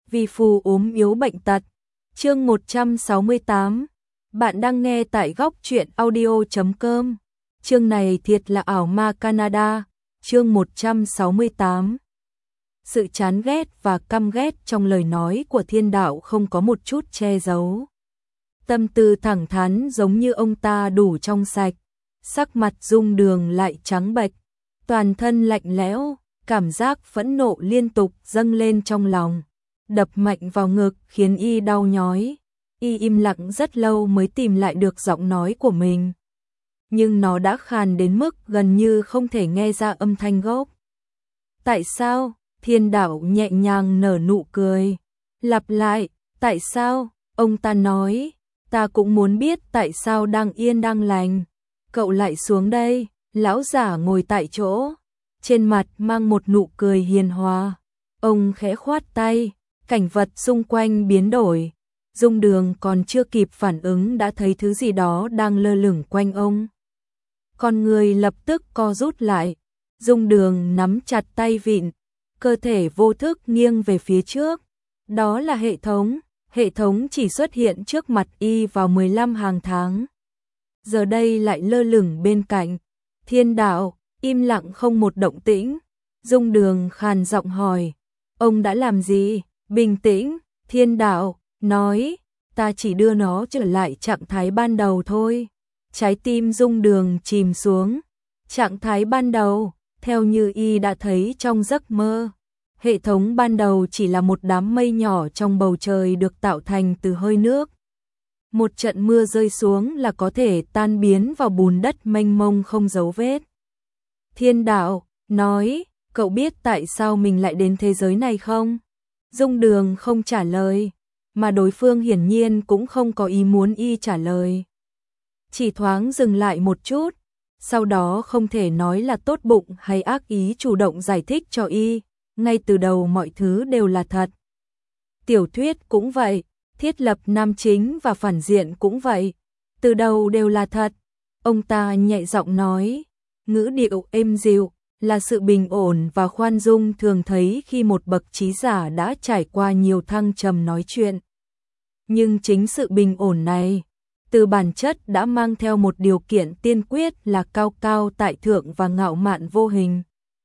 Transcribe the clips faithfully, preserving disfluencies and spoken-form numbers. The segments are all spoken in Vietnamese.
vì phù ốm yếu bệnh tật. Chương một trăm sáu mươi tám. Bạn đang nghe tại góc truyện audio chấm com. Chương này thiệt là ảo ma Canada. Chương một trăm sáu mươi tám. Sự chán ghét và căm ghét trong lời nói của Thiên Đạo không có một chút che giấu. Tâm tư thẳng thắn giống như ông ta đủ trong sạch, sắc mặt Dung Đường lại trắng bệch, toàn thân lạnh lẽo, cảm giác phẫn nộ liên tục dâng lên trong lòng, đập mạnh vào ngực khiến y đau nhói. Y im lặng rất lâu mới tìm lại được giọng nói của mình, nhưng nó đã khàn đến mức gần như không thể nghe ra âm thanh gốc. Tại sao? Thiên Đạo nhẹ nhàng nở nụ cười, lặp lại, tại sao? Ông ta nói, ta cũng muốn biết tại sao đang yên đang lành, cậu lại xuống đây. Lão giả ngồi tại chỗ, trên mặt mang một nụ cười hiền hòa. Ông khẽ khoát tay, cảnh vật xung quanh biến đổi. Dung Đường còn chưa kịp phản ứng đã thấy thứ gì đó đang lơ lửng quanh ông. Con người lập tức co rút lại. Dung Đường nắm chặt tay vịn, cơ thể vô thức nghiêng về phía trước. Đó là hệ thống. Hệ thống chỉ xuất hiện trước mặt y vào mười lăm hàng tháng, giờ đây lại lơ lửng bên cạnh. Thiên Đạo im lặng không một động tĩnh. Dung Đường khàn giọng hỏi, ông đã làm gì? Bình tĩnh, Thiên Đạo nói, ta chỉ đưa nó trở lại trạng thái ban đầu thôi. Trái tim Dung Đường chìm xuống. Trạng thái ban đầu, theo như y đã thấy trong giấc mơ, hệ thống ban đầu chỉ là một đám mây nhỏ trong bầu trời được tạo thành từ hơi nước. Một trận mưa rơi xuống là có thể tan biến vào bùn đất mênh mông không dấu vết. Thiên Đạo nói, cậu biết tại sao mình lại đến thế giới này không? Dung Đường không trả lời, mà đối phương hiển nhiên cũng không có ý muốn y trả lời. Chỉ thoáng dừng lại một chút, sau đó không thể nói là tốt bụng hay ác ý chủ động giải thích cho y, ngay từ đầu mọi thứ đều là thật. Tiểu thuyết cũng vậy, thiết lập nam chính và phản diện cũng vậy, từ đầu đều là thật. Ông ta nhẹ giọng nói, ngữ điệu êm dịu, là sự bình ổn và khoan dung thường thấy khi một bậc trí giả đã trải qua nhiều thăng trầm nói chuyện. Nhưng chính sự bình ổn này, từ bản chất đã mang theo một điều kiện tiên quyết là cao cao tại thượng và ngạo mạn vô hình.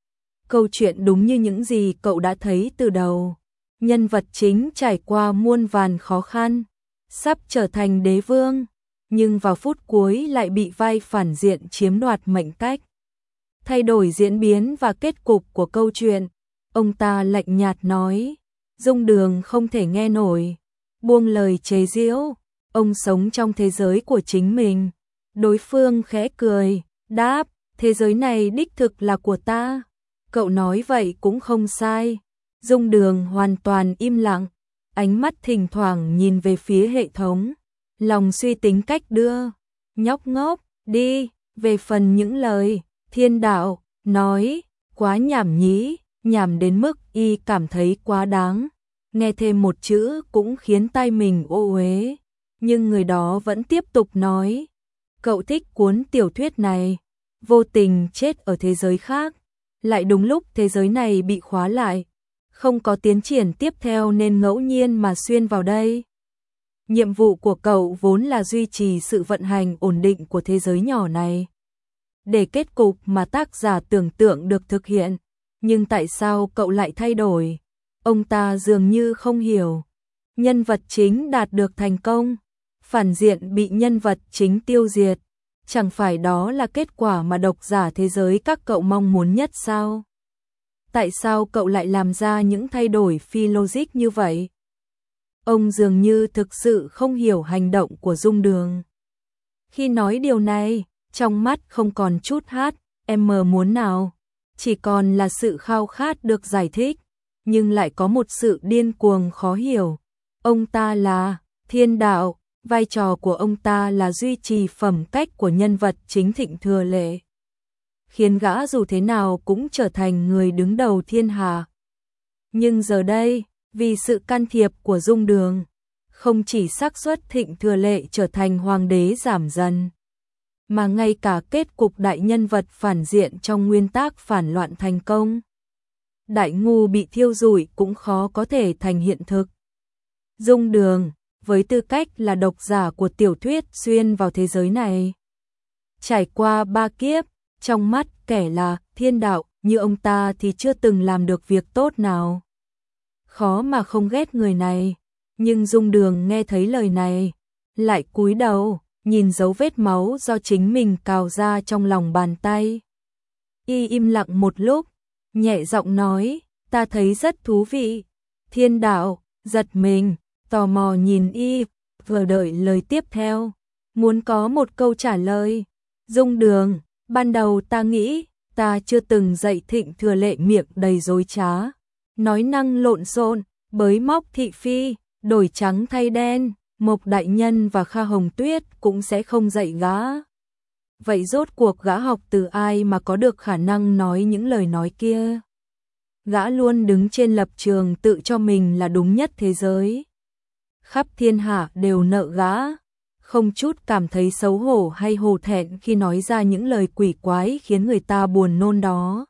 Câu chuyện đúng như những gì cậu đã thấy từ đầu. Nhân vật chính trải qua muôn vàn khó khăn, sắp trở thành đế vương, nhưng vào phút cuối lại bị vai phản diện chiếm đoạt mệnh cách, thay đổi diễn biến và kết cục của câu chuyện. Ông ta lạnh nhạt nói, Dung Đường không thể nghe nổi, buông lời chế giễu. Ông sống trong thế giới của chính mình. Đối phương khẽ cười, đáp, thế giới này đích thực là của ta. Cậu nói vậy cũng không sai. Dung Đường hoàn toàn im lặng, ánh mắt thỉnh thoảng nhìn về phía hệ thống, lòng suy tính cách đưa. Nhóc ngốc, đi. Về phần những lời Thiên Đạo nói, quá nhảm nhí, nhảm đến mức y cảm thấy quá đáng. Nghe thêm một chữ cũng khiến tai mình ô uế. Nhưng người đó vẫn tiếp tục nói, cậu thích cuốn tiểu thuyết này, vô tình chết ở thế giới khác, lại đúng lúc thế giới này bị khóa lại, không có tiến triển tiếp theo nên ngẫu nhiên mà xuyên vào đây. Nhiệm vụ của cậu vốn là duy trì sự vận hành ổn định của thế giới nhỏ này, để kết cục mà tác giả tưởng tượng được thực hiện, nhưng tại sao cậu lại thay đổi? Ông ta dường như không hiểu. Nhân vật chính đạt được thành công, phản diện bị nhân vật chính tiêu diệt, chẳng phải đó là kết quả mà độc giả thế giới các cậu mong muốn nhất sao? Tại sao cậu lại làm ra những thay đổi phi logic như vậy? Ông dường như thực sự không hiểu hành động của Dung Đường. Khi nói điều này, trong mắt không còn chút hát, em mờ muốn nào, chỉ còn là sự khao khát được giải thích, nhưng lại có một sự điên cuồng khó hiểu. Ông ta là Thiên Đạo. Vai trò của ông ta là duy trì phẩm cách của nhân vật chính Thịnh Thừa Lệ, khiến gã dù thế nào cũng trở thành người đứng đầu thiên hạ. Nhưng giờ đây, vì sự can thiệp của Dung Đường, không chỉ xác suất Thịnh Thừa Lệ trở thành hoàng đế giảm dần, mà ngay cả kết cục đại nhân vật phản diện trong nguyên tác phản loạn thành công. đại ngu bị thiêu rụi cũng khó có thể thành hiện thực. Dung Đường, với tư cách là độc giả của tiểu thuyết xuyên vào thế giới này, trải qua ba kiếp, trong mắt kẻ là thiên đạo như ông ta thì chưa từng làm được việc tốt nào. Khó mà không ghét người này, nhưng Dung Đường nghe thấy lời này, lại cúi đầu, nhìn dấu vết máu do chính mình cào ra trong lòng bàn tay. Y im lặng một lúc, nhẹ giọng nói, ta thấy rất thú vị. Thiên đạo, giật mình, tò mò nhìn Y, vừa đợi lời tiếp theo, muốn có một câu trả lời. Dung Đường, ban đầu ta nghĩ, ta chưa từng dạy Thịnh Thừa Lệ miệng đầy dối trá, nói năng lộn xộn, bới móc thị phi, đổi trắng thay đen, Mộc Đại Nhân và Kha Hồng Tuyết cũng sẽ không dạy gã. Vậy rốt cuộc gã học từ ai mà có được khả năng nói những lời nói kia? Gã luôn đứng trên lập trường tự cho mình là đúng nhất thế giới. Khắp thiên hạ đều nợ gã, không chút cảm thấy xấu hổ hay hổ thẹn khi nói ra những lời quỷ quái khiến người ta buồn nôn đó.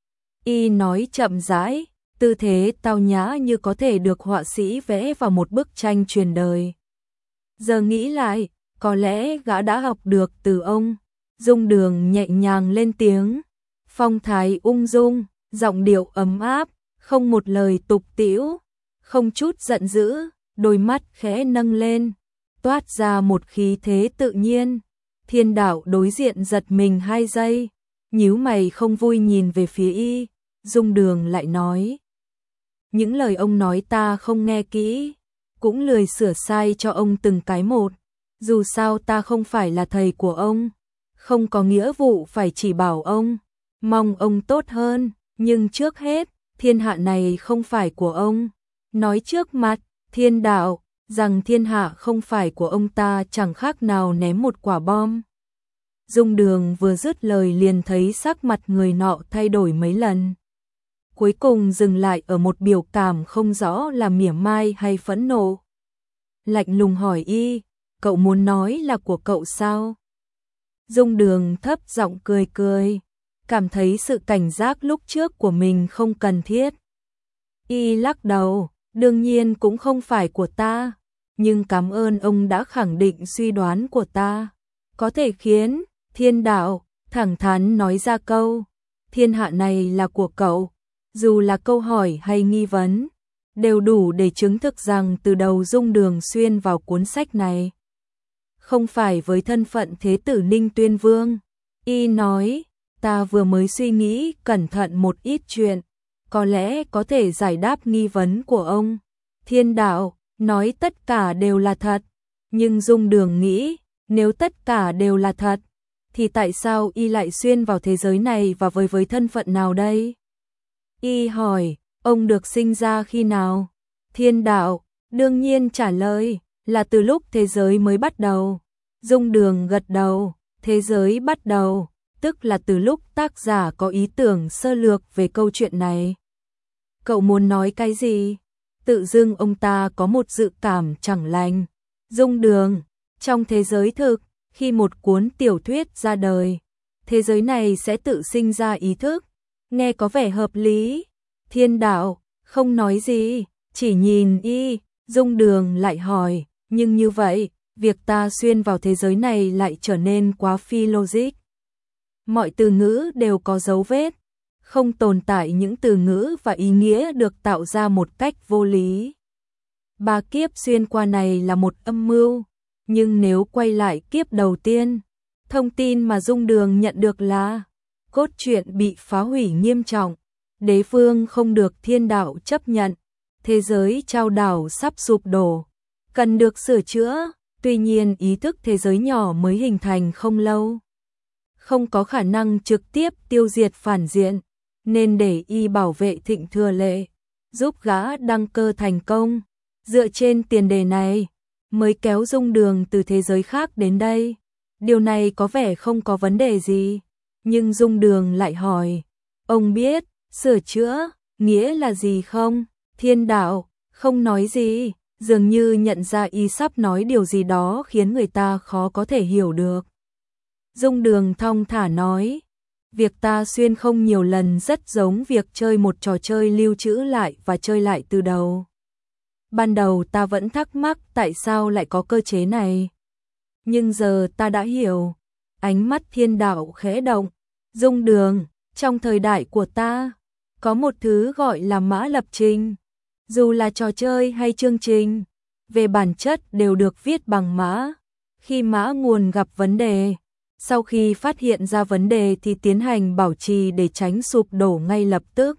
Y nói chậm rãi, tư thế tao nhã như có thể được họa sĩ vẽ vào một bức tranh truyền đời. Giờ nghĩ lại, có lẽ gã đã học được từ ông. Dung Đường nhẹ nhàng lên tiếng, phong thái ung dung, giọng điệu ấm áp, không một lời tục tĩu, không chút giận dữ, đôi mắt khẽ nâng lên, toát ra một khí thế tự nhiên. Thiên đạo đối diện giật mình hai giây, nhíu mày không vui nhìn về phía Y. Dung Đường lại nói, những lời ông nói ta không nghe kỹ, cũng lười sửa sai cho ông từng cái một. Dù sao ta không phải là thầy của ông, không có nghĩa vụ phải chỉ bảo ông, mong ông tốt hơn, nhưng trước hết, thiên hạ này không phải của ông. Nói trước mặt thiên đạo, rằng thiên hạ không phải của ông ta chẳng khác nào ném một quả bom. Dung Đường vừa dứt lời liền thấy sắc mặt người nọ thay đổi mấy lần. Cuối cùng dừng lại ở một biểu cảm không rõ là mỉa mai hay phẫn nộ. Lạnh lùng hỏi Y, cậu muốn nói là của cậu sao? Dung Đường thấp giọng cười cười, cảm thấy sự cảnh giác lúc trước của mình không cần thiết. Y lắc đầu, đương nhiên cũng không phải của ta, nhưng cảm ơn ông đã khẳng định suy đoán của ta. Có thể khiến thiên đạo thẳng thắn nói ra câu, thiên hạ này là của cậu, dù là câu hỏi hay nghi vấn, đều đủ để chứng thực rằng từ đầu Dung Đường xuyên vào cuốn sách này. Không phải với thân phận thế tử Ninh Tuyên Vương. Y nói, ta vừa mới suy nghĩ cẩn thận một ít chuyện, có lẽ có thể giải đáp nghi vấn của ông. Thiên đạo nói tất cả đều là thật, nhưng Dung Đường nghĩ, nếu tất cả đều là thật, thì tại sao Y lại xuyên vào thế giới này và với với thân phận nào đây? Y hỏi, ông được sinh ra khi nào? Thiên đạo đương nhiên trả lời, là từ lúc thế giới mới bắt đầu. Dung Đường gật đầu, thế giới bắt đầu, tức là từ lúc tác giả có ý tưởng sơ lược về câu chuyện này. Cậu muốn nói cái gì? Tự dưng ông ta có một dự cảm chẳng lành. Dung Đường, trong thế giới thực, khi một cuốn tiểu thuyết ra đời, thế giới này sẽ tự sinh ra ý thức. Nghe có vẻ hợp lý. Thiên đạo không nói gì, chỉ nhìn Y. Dung Đường lại hỏi, nhưng như vậy, việc ta xuyên vào thế giới này lại trở nên quá phi logic. Mọi từ ngữ đều có dấu vết, không tồn tại những từ ngữ và ý nghĩa được tạo ra một cách vô lý. Ba kiếp xuyên qua này là một âm mưu, nhưng nếu quay lại kiếp đầu tiên, thông tin mà Dung Đường nhận được là cốt truyện bị phá hủy nghiêm trọng, đế vương không được thiên đạo chấp nhận, thế giới trao đảo sắp sụp đổ, cần được sửa chữa. Tuy nhiên ý thức thế giới nhỏ mới hình thành không lâu, không có khả năng trực tiếp tiêu diệt phản diện, nên để Y bảo vệ Thịnh Thừa Lệ, giúp gã đăng cơ thành công. Dựa trên tiền đề này, mới kéo Dung Đường từ thế giới khác đến đây. Điều này có vẻ không có vấn đề gì, nhưng Dung Đường lại hỏi, ông biết sửa chữa nghĩa là gì không? Thiên đạo không nói gì, dường như nhận ra Y sắp nói điều gì đó khiến người ta khó có thể hiểu được. Dung Đường thong thả nói, Việc ta xuyên không nhiều lần rất giống việc chơi một trò chơi lưu trữ lại và chơi lại từ đầu. Ban đầu ta vẫn thắc mắc tại sao lại có cơ chế này. Nhưng giờ ta đã hiểu. Ánh mắt Thiên Đạo khẽ động. Dung Đường, trong thời đại của ta, có một thứ gọi là mã lập trình. Dù là trò chơi hay chương trình, về bản chất đều được viết bằng mã. Khi mã nguồn gặp vấn đề, sau khi phát hiện ra vấn đề thì tiến hành bảo trì để tránh sụp đổ ngay lập tức.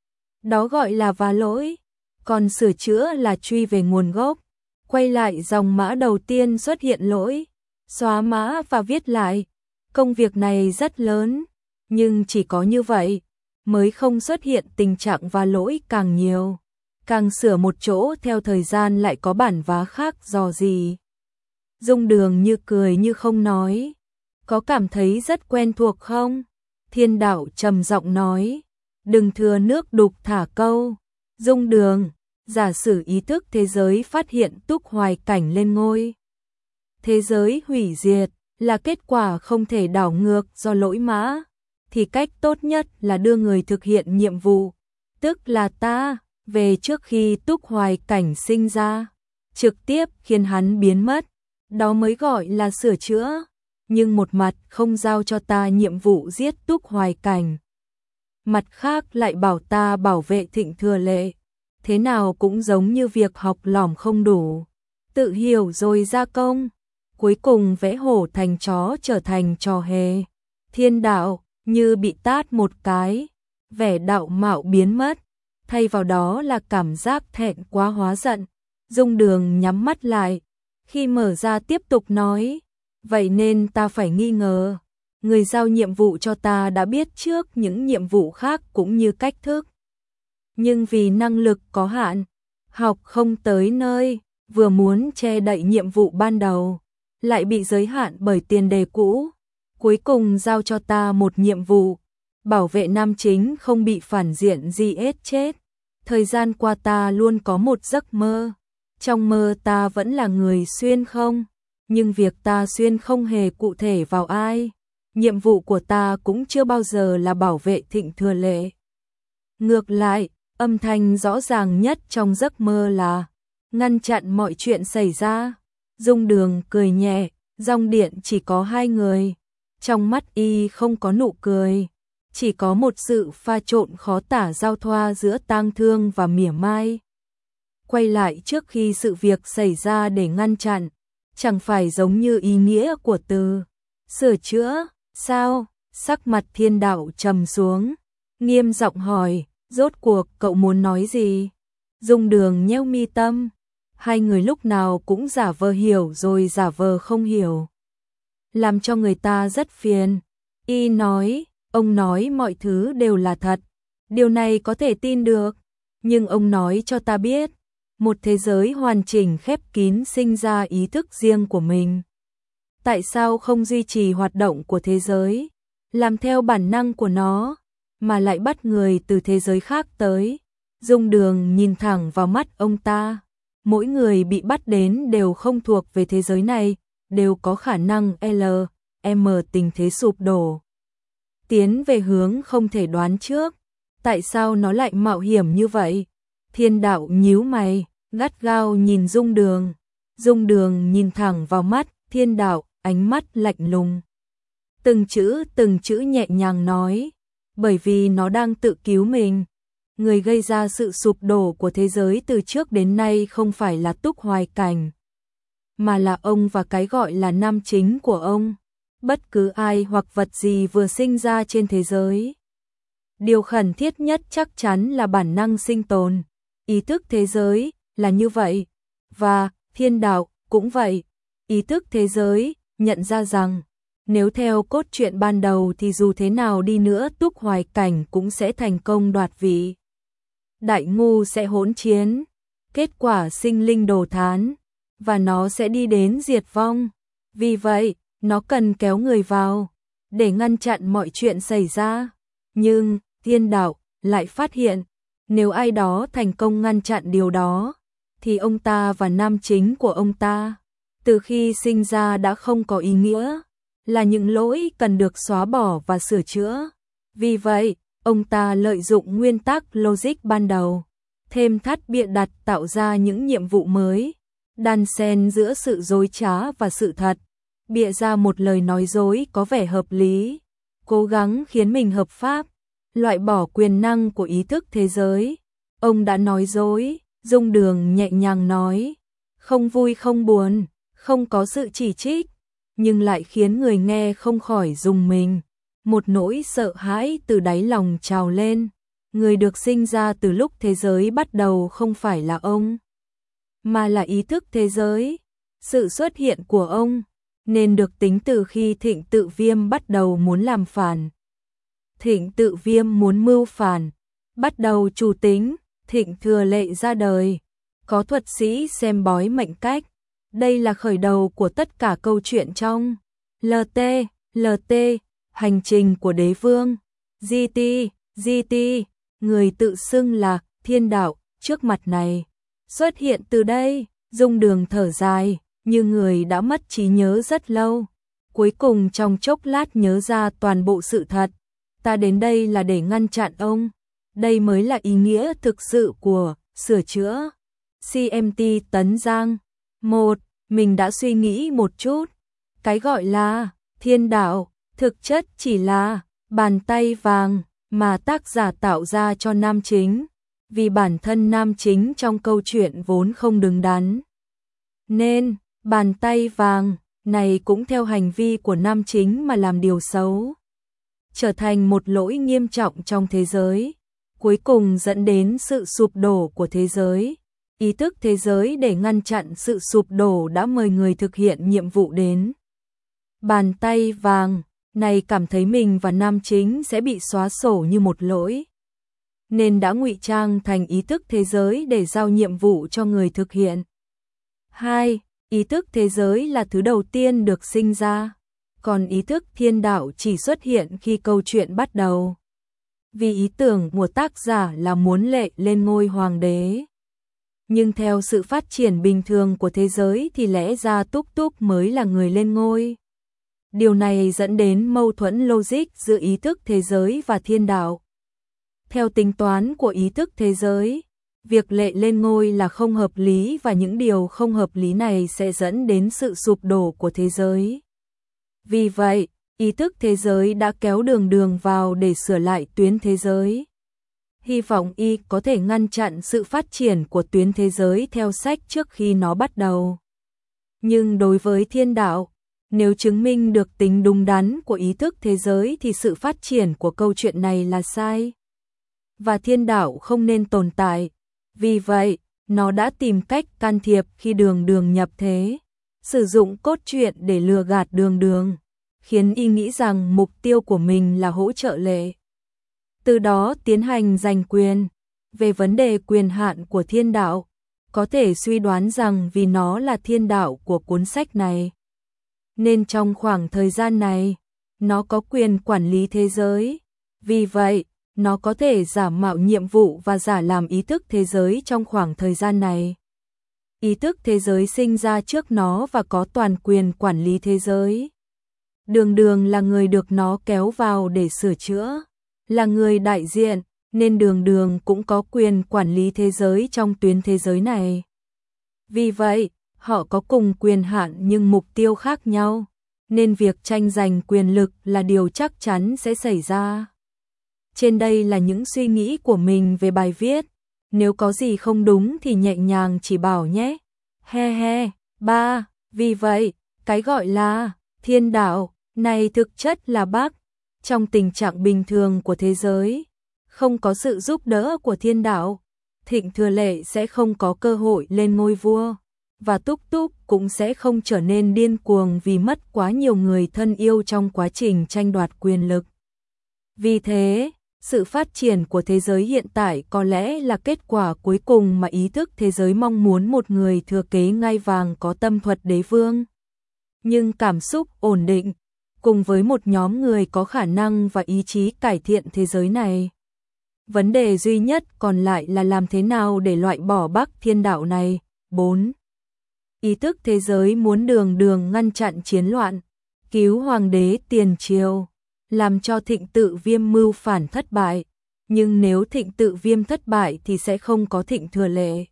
Đó gọi là vá lỗi. Còn sửa chữa là truy về nguồn gốc, quay lại dòng mã đầu tiên xuất hiện lỗi, xóa mã và viết lại. Công việc này rất lớn, nhưng chỉ có như vậy mới không xuất hiện tình trạng vá lỗi càng nhiều. Càng sửa một chỗ theo thời gian lại có bản vá khác dò gì. Dung Đường như cười như không nói. Có cảm thấy rất quen thuộc không? Thiên Đạo trầm giọng nói. Đừng thừa nước đục thả câu. Dung Đường, giả sử ý thức thế giới phát hiện Túc Hoài Cảnh lên ngôi. Thế giới hủy diệt là kết quả không thể đảo ngược do lỗi mã. Thì cách tốt nhất là đưa người thực hiện nhiệm vụ, tức là ta, về trước khi Túc Hoài Cảnh sinh ra. Trực tiếp khiến hắn biến mất. Đó mới gọi là sửa chữa. Nhưng một mặt không giao cho ta nhiệm vụ giết Túc Hoài Cảnh. Mặt khác lại bảo ta bảo vệ Thịnh Thừa Lệ. Thế nào cũng giống như việc học lỏm không đủ. Tự hiểu rồi ra công. Cuối cùng vẽ hổ thành chó trở thành trò hề. Thiên Đạo như bị tát một cái. Vẻ đạo mạo biến mất. Thay vào đó là cảm giác thẹn quá hóa giận. Dung Đường nhắm mắt lại. Khi mở ra tiếp tục nói. Vậy nên ta phải nghi ngờ. Người giao nhiệm vụ cho ta đã biết trước những nhiệm vụ khác cũng như cách thức. Nhưng vì năng lực có hạn, học không tới nơi, vừa muốn che đậy nhiệm vụ ban đầu, lại bị giới hạn bởi tiền đề cũ. Cuối cùng giao cho ta một nhiệm vụ, bảo vệ nam chính không bị phản diện giết chết. Thời gian qua ta luôn có một giấc mơ. Trong mơ ta vẫn là người xuyên không, nhưng việc ta xuyên không hề cụ thể vào ai. Nhiệm vụ của ta cũng chưa bao giờ là bảo vệ Thịnh Thừa Lệ. Ngược lại, âm thanh rõ ràng nhất trong giấc mơ là ngăn chặn mọi chuyện xảy ra. Dung Đường cười nhẹ, dòng điện chỉ có hai người. Trong mắt y không có nụ cười, chỉ có một sự pha trộn khó tả giao thoa giữa tang thương và mỉa mai. Quay lại trước khi sự việc xảy ra để ngăn chặn, chẳng phải giống như ý nghĩa của từ sửa chữa, sao? Sắc mặt Thiên Đạo trầm xuống, nghiêm giọng hỏi, rốt cuộc cậu muốn nói gì? Dung Đường nhếch mi tâm, hai người lúc nào cũng giả vờ hiểu rồi giả vờ không hiểu, làm cho người ta rất phiền. Y nói, ông nói mọi thứ đều là thật, điều này có thể tin được, nhưng ông nói cho ta biết, một thế giới hoàn chỉnh khép kín sinh ra ý thức riêng của mình. Tại sao không duy trì hoạt động của thế giới, làm theo bản năng của nó, mà lại bắt người từ thế giới khác tới? Dung Đường nhìn thẳng vào mắt ông ta. Mỗi người bị bắt đến đều không thuộc về thế giới này, đều có khả năng L, M tình thế sụp đổ. Tiến về hướng không thể đoán trước. Tại sao nó lại mạo hiểm như vậy? Thiên Đạo nhíu mày, gắt gao nhìn Dung Đường. Dung Đường nhìn thẳng vào mắt Thiên Đạo, ánh mắt lạnh lùng. Từng chữ từng chữ nhẹ nhàng nói, bởi vì nó đang tự cứu mình. Người gây ra sự sụp đổ của thế giới từ trước đến nay không phải là Túc Hoài Cảnh, mà là ông và cái gọi là nam chính của ông. Bất cứ ai hoặc vật gì vừa sinh ra trên thế giới, điều khẩn thiết nhất chắc chắn là bản năng sinh tồn. Ý thức thế giới là như vậy, và Thiên Đạo cũng vậy. Ý thức thế giới nhận ra rằng, nếu theo cốt truyện ban đầu thì dù thế nào đi nữa Túc Hoài Cảnh cũng sẽ thành công đoạt vị. Đại ngu sẽ hỗn chiến, kết quả sinh linh đồ thán, và nó sẽ đi đến diệt vong. Vì vậy, nó cần kéo người vào, để ngăn chặn mọi chuyện xảy ra. Nhưng, Thiên Đạo lại phát hiện, nếu ai đó thành công ngăn chặn điều đó, thì ông ta và nam chính của ông ta, từ khi sinh ra đã không có ý nghĩa, là những lỗi cần được xóa bỏ và sửa chữa. Vì vậy, ông ta lợi dụng nguyên tắc logic ban đầu, thêm thắt bịa đặt tạo ra những nhiệm vụ mới, đan xen giữa sự dối trá và sự thật, bịa ra một lời nói dối có vẻ hợp lý, cố gắng khiến mình hợp pháp, loại bỏ quyền năng của ý thức thế giới. Ông đã nói dối, Dung Đường nhẹ nhàng nói, không vui không buồn, không có sự chỉ trích, nhưng lại khiến người nghe không khỏi rùng mình. Một nỗi sợ hãi từ đáy lòng trào lên. Người được sinh ra từ lúc thế giới bắt đầu không phải là ông, mà là ý thức thế giới. Sự xuất hiện của ông nên được tính từ khi Thịnh Tự Viêm bắt đầu muốn làm phản. Thịnh Tự Viêm muốn mưu phản, bắt đầu chủ tính, Thịnh Thừa Lệ ra đời, có thuật sĩ xem bói mệnh cách. Đây là khởi đầu của tất cả câu chuyện trong lờ tê, lờ tê, hành trình của đế vương, giê tê, giê tê, người tự xưng là thiên đạo, trước mặt này. Xuất hiện từ đây, Dung Đường thở dài, như người đã mất trí nhớ rất lâu. Cuối cùng trong chốc lát nhớ ra toàn bộ sự thật. Ta đến đây là để ngăn chặn ông. Đây mới là ý nghĩa thực sự của sửa chữa. xê em tê Tấn Giang. Một, mình đã suy nghĩ một chút. Cái gọi là thiên đạo, thực chất chỉ là bàn tay vàng mà tác giả tạo ra cho nam chính. Vì bản thân nam chính trong câu chuyện vốn không đứng đắn. Nên, bàn tay vàng này cũng theo hành vi của nam chính mà làm điều xấu. Trở thành một lỗi nghiêm trọng trong thế giới. Cuối cùng dẫn đến sự sụp đổ của thế giới. Ý thức thế giới để ngăn chặn sự sụp đổ đã mời người thực hiện nhiệm vụ đến. Bàn tay vàng này cảm thấy mình và nam chính sẽ bị xóa sổ như một lỗi, nên đã ngụy trang thành ý thức thế giới để giao nhiệm vụ cho người thực hiện. Hai, ý thức thế giới là thứ đầu tiên được sinh ra, còn ý thức thiên đạo chỉ xuất hiện khi câu chuyện bắt đầu. Vì ý tưởng của tác giả là muốn Lệ lên ngôi hoàng đế. Nhưng theo sự phát triển bình thường của thế giới thì lẽ ra Túc Túc mới là người lên ngôi. Điều này dẫn đến mâu thuẫn logic giữa ý thức thế giới và thiên đạo. Theo tính toán của ý thức thế giới, việc Lệ lên ngôi là không hợp lý và những điều không hợp lý này sẽ dẫn đến sự sụp đổ của thế giới. Vì vậy, ý thức thế giới đã kéo Đường Đường vào để sửa lại tuyến thế giới. Hy vọng y có thể ngăn chặn sự phát triển của tuyến thế giới theo sách trước khi nó bắt đầu. Nhưng đối với thiên đạo, nếu chứng minh được tính đúng đắn của ý thức thế giới thì sự phát triển của câu chuyện này là sai. Và thiên đạo không nên tồn tại. Vì vậy, nó đã tìm cách can thiệp khi Đường Đường nhập thế, sử dụng cốt truyện để lừa gạt Đường Đường, khiến y nghĩ rằng mục tiêu của mình là hỗ trợ Lệ. Từ đó tiến hành giành quyền. Về vấn đề quyền hạn của thiên đạo, có thể suy đoán rằng vì nó là thiên đạo của cuốn sách này, nên trong khoảng thời gian này, nó có quyền quản lý thế giới. Vì vậy, nó có thể giả mạo nhiệm vụ và giả làm ý thức thế giới trong khoảng thời gian này. Ý thức thế giới sinh ra trước nó và có toàn quyền quản lý thế giới. Đường Đường là người được nó kéo vào để sửa chữa, là người đại diện, nên Đường Đường cũng có quyền quản lý thế giới trong tuyến thế giới này. Vì vậy, họ có cùng quyền hạn nhưng mục tiêu khác nhau, nên việc tranh giành quyền lực là điều chắc chắn sẽ xảy ra. Trên đây là những suy nghĩ của mình về bài viết. Nếu có gì không đúng thì nhẹ nhàng chỉ bảo nhé. He he. Ba. Vì vậy, cái gọi là thiên đạo này thực chất là bug. Trong tình trạng bình thường của thế giới, không có sự giúp đỡ của thiên đạo, Thịnh Thừa Lệ sẽ không có cơ hội lên ngôi vua, và Túc Túc cũng sẽ không trở nên điên cuồng vì mất quá nhiều người thân yêu trong quá trình tranh đoạt quyền lực. Vì thế, sự phát triển của thế giới hiện tại có lẽ là kết quả cuối cùng mà ý thức thế giới mong muốn, một người thừa kế ngai vàng có tâm thuật đế vương, nhưng cảm xúc ổn định, cùng với một nhóm người có khả năng và ý chí cải thiện thế giới này. Vấn đề duy nhất còn lại là làm thế nào để loại bỏ Bắc thiên đạo này. Bốn. Ý thức thế giới muốn Đường Đường ngăn chặn chiến loạn, cứu hoàng đế tiền triều. làm cho Thịnh Tự Viêm mưu phản thất bại, nhưng nếu Thịnh Tự Viêm thất bại thì sẽ không có Thịnh Thừa Lệ,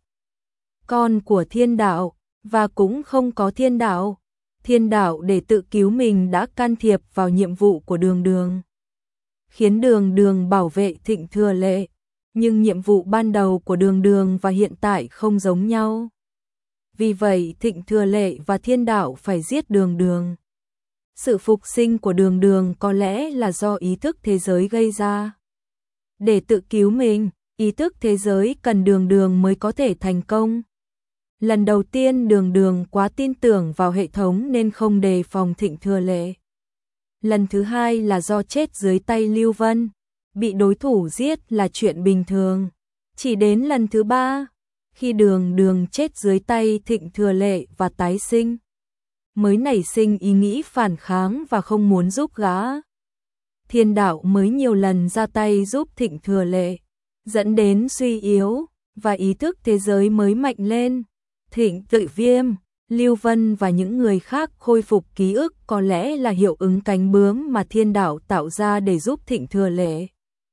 con của Thiên Đạo, và cũng không có Thiên Đạo. Thiên Đạo để tự cứu mình đã can thiệp vào nhiệm vụ của Đường Đường, khiến Đường Đường bảo vệ Thịnh Thừa Lệ, nhưng nhiệm vụ ban đầu của Đường Đường và hiện tại không giống nhau. Vì vậy Thịnh Thừa Lệ và Thiên Đạo phải giết Đường Đường. Sự phục sinh của Đường Đường có lẽ là do ý thức thế giới gây ra. Để tự cứu mình, ý thức thế giới cần Đường Đường mới có thể thành công. Lần đầu tiên Đường Đường quá tin tưởng vào hệ thống nên không đề phòng Thịnh Thừa Lệ. Lần thứ hai là do chết dưới tay Lưu Vân, bị đối thủ giết là chuyện bình thường. Chỉ đến lần thứ ba, khi Đường Đường chết dưới tay Thịnh Thừa Lệ và tái sinh, mới nảy sinh ý nghĩ phản kháng và không muốn giúp gã. Thiên Đạo mới nhiều lần ra tay giúp Thịnh Thừa Lệ, dẫn đến suy yếu, và ý thức thế giới mới mạnh lên. Thịnh Tự Viêm, Lưu Vân và những người khác khôi phục ký ức có lẽ là hiệu ứng cánh bướm mà Thiên Đạo tạo ra để giúp Thịnh Thừa Lệ.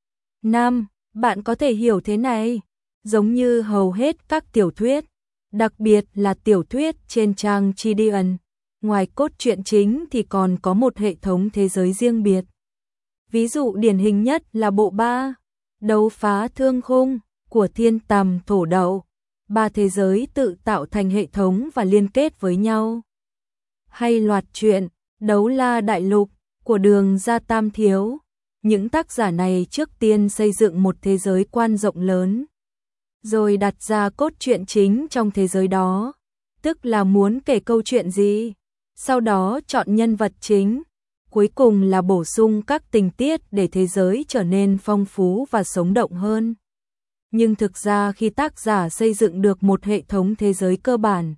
Nam, bạn có thể hiểu thế này, giống như hầu hết các tiểu thuyết, đặc biệt là tiểu thuyết trên trang Chidian, ngoài cốt truyện chính thì còn có một hệ thống thế giới riêng biệt. Ví dụ điển hình nhất là bộ ba, Đấu Phá Thương Khung của Thiên Tầm Thổ Đậu. Ba thế giới tự tạo thành hệ thống và liên kết với nhau. Hay loạt truyện Đấu La Đại Lục của Đường Gia Tam Thiếu. Những tác giả này trước tiên xây dựng một thế giới quan rộng lớn, rồi đặt ra cốt truyện chính trong thế giới đó, tức là muốn kể câu chuyện gì, sau đó chọn nhân vật chính, cuối cùng là bổ sung các tình tiết để thế giới trở nên phong phú và sống động hơn. Nhưng thực ra khi tác giả xây dựng được một hệ thống thế giới cơ bản,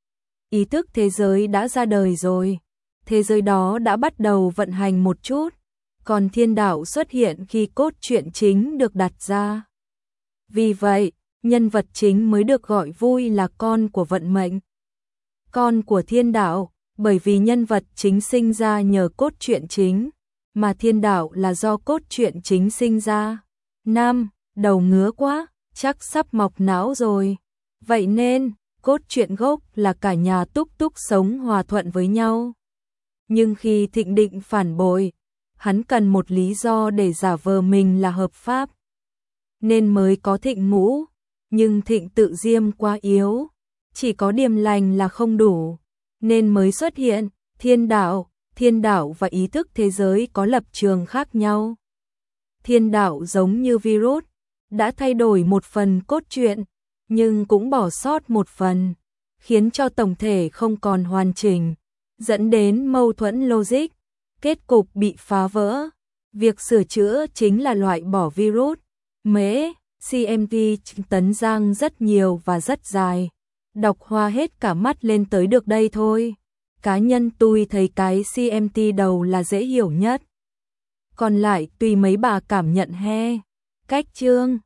ý thức thế giới đã ra đời rồi, thế giới đó đã bắt đầu vận hành một chút, còn Thiên Đạo xuất hiện khi cốt truyện chính được đặt ra. Vì vậy, nhân vật chính mới được gọi vui là con của vận mệnh, con của Thiên Đạo, bởi vì nhân vật chính sinh ra nhờ cốt truyện chính, mà Thiên Đạo là do cốt truyện chính sinh ra. Nam, đầu ngứa quá, chắc sắp mọc não rồi. Vậy nên, cốt truyện gốc là cả nhà Túc Túc sống hòa thuận với nhau. Nhưng khi Thịnh định phản bội, hắn cần một lý do để giả vờ mình là hợp pháp, nên mới có Thịnh Ngũ. Nhưng Thịnh Tự Diêm quá yếu, chỉ có Điềm Lành là không đủ, nên mới xuất hiện Thiên Đạo. Thiên Đạo và ý thức thế giới có lập trường khác nhau. Thiên Đạo giống như virus, đã thay đổi một phần cốt truyện, nhưng cũng bỏ sót một phần, khiến cho tổng thể không còn hoàn chỉnh, dẫn đến mâu thuẫn logic, kết cục bị phá vỡ. Việc sửa chữa chính là loại bỏ virus. Mễ, xê em tê Tấn Giang rất nhiều và rất dài, đọc hoa hết cả mắt lên tới được đây thôi. Cá nhân tôi thấy cái xê em tê đầu là dễ hiểu nhất, còn lại tùy mấy bà cảm nhận he. Cách chương